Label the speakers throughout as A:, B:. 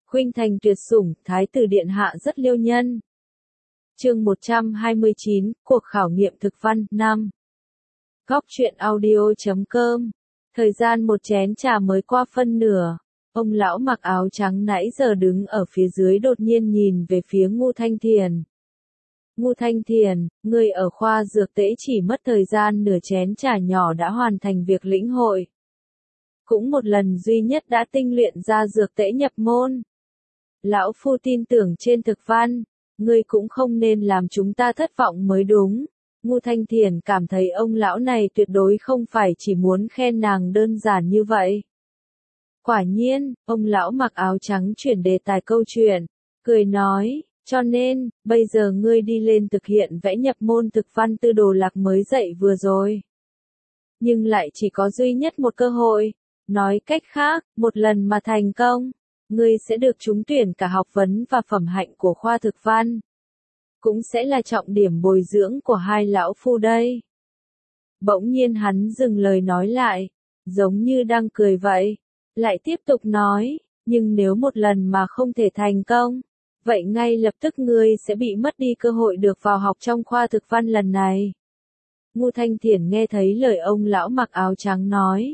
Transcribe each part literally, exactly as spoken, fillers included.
A: Khuynh thành tuyệt sủng, thái tử điện hạ rất liêu nhân. Chương một trăm hai mươi chín, cuộc khảo nghiệm thực văn, năm. Góc truyện audio chấm com. Thời gian một chén trà mới qua phân nửa. Ông lão mặc áo trắng nãy giờ đứng ở phía dưới đột nhiên nhìn về phía Ngô Thanh Thiền. Ngô Thanh Thiền, người ở khoa dược tễ chỉ mất thời gian nửa chén trà nhỏ đã hoàn thành việc lĩnh hội. Cũng một lần duy nhất đã tinh luyện ra dược tễ nhập môn. Lão phu tin tưởng trên thực văn, ngươi cũng không nên làm chúng ta thất vọng mới đúng. Ngô Thanh Thiền cảm thấy ông lão này tuyệt đối không phải chỉ muốn khen nàng đơn giản như vậy. Quả nhiên, ông lão mặc áo trắng chuyển đề tài câu chuyện, cười nói, cho nên, bây giờ ngươi đi lên thực hiện vẽ nhập môn thực văn tư đồ lạc mới dạy vừa rồi. Nhưng lại chỉ có duy nhất một cơ hội, nói cách khác, một lần mà thành công, ngươi sẽ được trúng tuyển cả học vấn và phẩm hạnh của khoa thực văn. Cũng sẽ là trọng điểm bồi dưỡng của hai lão phu đây. Bỗng nhiên hắn dừng lời nói lại, giống như đang cười vậy, lại tiếp tục nói, nhưng nếu một lần mà không thể thành công, vậy ngay lập tức ngươi sẽ bị mất đi cơ hội được vào học trong khoa thực văn lần này. Ngô Thanh Thiền nghe thấy lời ông lão mặc áo trắng nói.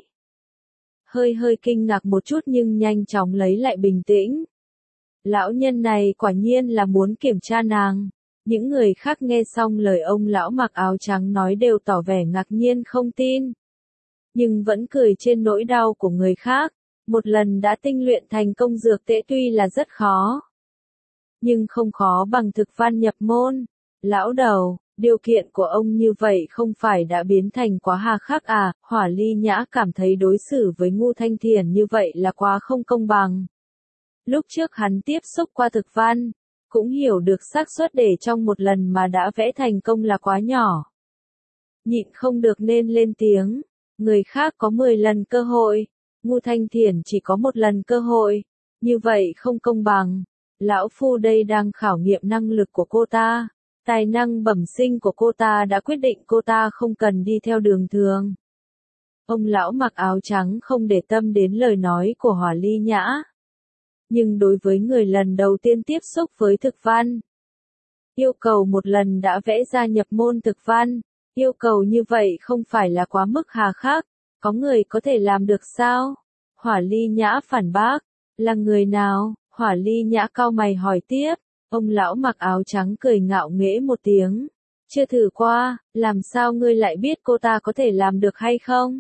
A: Hơi hơi kinh ngạc một chút nhưng nhanh chóng lấy lại bình tĩnh. Lão nhân này quả nhiên là muốn kiểm tra nàng. Những người khác nghe xong lời ông lão mặc áo trắng nói đều tỏ vẻ ngạc nhiên không tin. Nhưng vẫn cười trên nỗi đau của người khác. Một lần đã tinh luyện thành công dược tễ tuy là rất khó. Nhưng không khó bằng thực văn nhập môn. Lão đầu, điều kiện của ông như vậy không phải đã biến thành quá hà khắc à? Hỏa Ly Nhã cảm thấy đối xử với Ngô Thanh Thiền như vậy là quá không công bằng. Lúc trước hắn tiếp xúc qua thực văn, cũng hiểu được xác suất để trong một lần mà đã vẽ thành công là quá nhỏ. Nhịn không được nên lên tiếng, người khác có mười lần cơ hội, Ngô Thanh Thiền chỉ có một lần cơ hội, như vậy không công bằng. Lão phu đây đang khảo nghiệm năng lực của cô ta, tài năng bẩm sinh của cô ta đã quyết định cô ta không cần đi theo đường thường. Ông lão mặc áo trắng không để tâm đến lời nói của Hỏa Ly Nhã. Nhưng đối với người lần đầu tiên tiếp xúc với thực văn, yêu cầu một lần đã vẽ ra nhập môn thực văn, yêu cầu như vậy không phải là quá mức hà khắc, có người có thể làm được sao? Hỏa Ly Nhã phản bác, là người nào? Hỏa Ly Nhã cau mày hỏi tiếp, ông lão mặc áo trắng cười ngạo nghễ một tiếng, chưa thử qua, làm sao ngươi lại biết cô ta có thể làm được hay không?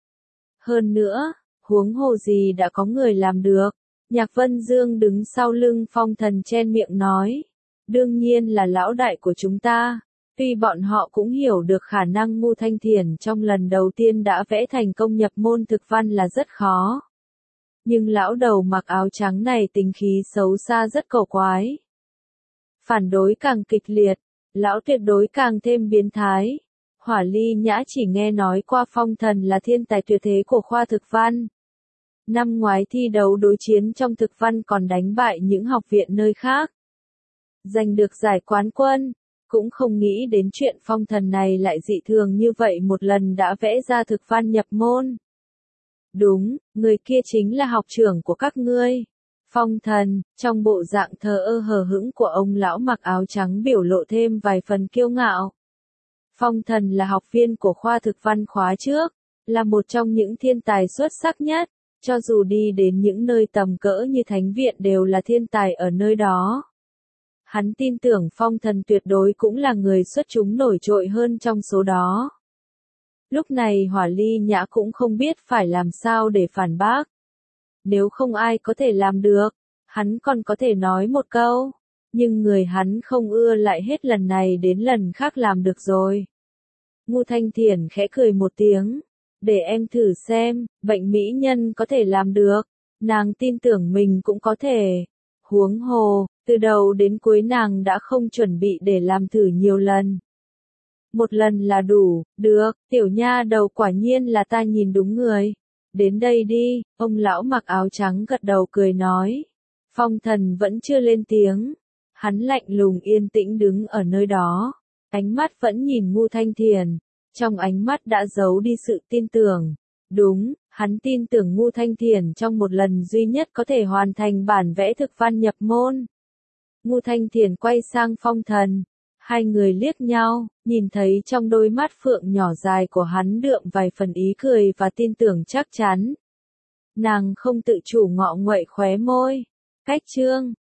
A: Hơn nữa, huống hồ gì đã có người làm được. Nhạc Vân Dương đứng sau lưng Phong Thần chen miệng nói, đương nhiên là lão đại của chúng ta, tuy bọn họ cũng hiểu được khả năng Ngô Thanh Thiền trong lần đầu tiên đã vẽ thành công nhập môn thực văn là rất khó. Nhưng lão đầu mặc áo trắng này tính khí xấu xa rất cổ quái. Phản đối càng kịch liệt, lão tuyệt đối càng thêm biến thái. Hỏa Ly Nhã chỉ nghe nói qua Phong Thần là thiên tài tuyệt thế của khoa thực văn. Năm ngoái thi đấu đối chiến trong thực văn còn đánh bại những học viện nơi khác. Giành được giải quán quân, cũng không nghĩ đến chuyện Phong Thần này lại dị thường như vậy một lần đã vẽ ra thực văn nhập môn. Đúng, người kia chính là học trưởng của các ngươi. Phong Thần, trong bộ dạng thờ ơ hờ hững của ông lão mặc áo trắng biểu lộ thêm vài phần kiêu ngạo. Phong Thần là học viên của khoa thực văn khóa trước, là một trong những thiên tài xuất sắc nhất. Cho dù đi đến những nơi tầm cỡ như Thánh Viện đều là thiên tài ở nơi đó. Hắn tin tưởng Phong Thần tuyệt đối cũng là người xuất chúng nổi trội hơn trong số đó. Lúc này Hỏa Ly Nhã cũng không biết phải làm sao để phản bác. Nếu không ai có thể làm được, hắn còn có thể nói một câu. Nhưng người hắn không ưa lại hết lần này đến lần khác làm được rồi. Ngô Thanh Thiền khẽ cười một tiếng. Để em thử xem, bệnh mỹ nhân có thể làm được, nàng tin tưởng mình cũng có thể. Huống hồ, từ đầu đến cuối nàng đã không chuẩn bị để làm thử nhiều lần. Một lần là đủ, được, tiểu nha đầu quả nhiên là ta nhìn đúng người. Đến đây đi, ông lão mặc áo trắng gật đầu cười nói. Phong Thần vẫn chưa lên tiếng, hắn lạnh lùng yên tĩnh đứng ở nơi đó, ánh mắt vẫn nhìn Ngô Thanh Thiền. Trong ánh mắt đã giấu đi sự tin tưởng. Đúng, Hắn tin tưởng Ngu Thanh Thiển trong một lần duy nhất có thể hoàn thành bản vẽ thực văn nhập môn. Ngu Thanh Thiển quay sang Phong Thần. Hai người liếc nhau, nhìn thấy trong đôi mắt phượng nhỏ dài của hắn đượm vài phần ý cười và tin tưởng chắc chắn. Nàng không tự chủ ngọ nguậy khóe môi. Cách chương